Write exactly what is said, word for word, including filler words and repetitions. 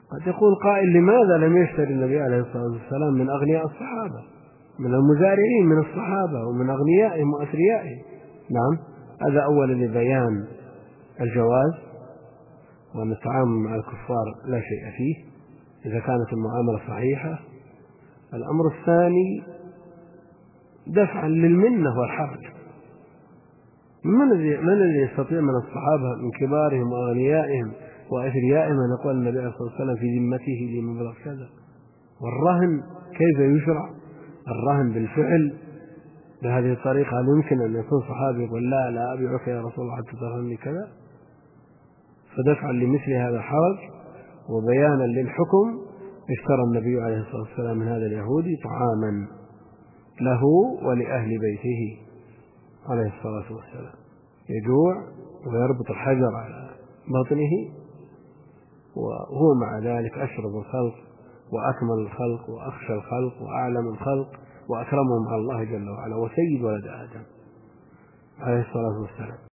قد يقول قائل لماذا لم يشتري النبي عليه الصلاة والسلام من أغنياء الصحابة، من المزارعين من الصحابة ومن أغنيائهم وأثريائهم؟ نعم، هذا أولا لبيان الجواز وأن التعامل مع الكفار لا شيء فيه إذا كانت المعاملة صحيحة. الأمر الثاني دفعا للمنة والحرج. من الذي يستطيع من الصحابة من كبارهم وأغنيائهم وأثريائهم أن يقول النبي عليه الصلاة والسلام في ذمته لمبلغ كذا؟ والرهن كيف يشرع؟ الرهن بالفعل بهذه الطريقة، هل يمكن أن يكون صحابي يقول لا لا أبيعك يا رسول الله حتى ترهني كذا؟ فدفعا لمثل هذا الحرج وبيانا للحكم اشترى النبي عليه الصلاة والسلام من هذا اليهودي طعاما له ولأهل بيته عليه الصلاة والسلام، يجوع ويربط الحجر على بطنه وهو مع ذلك أشرف الخلق وأكمل الخلق وأخشى الخلق وأعلم الخلق وأكرمهم على الله جل وعلا وسيد ولد آدم عليه الصلاة والسلام.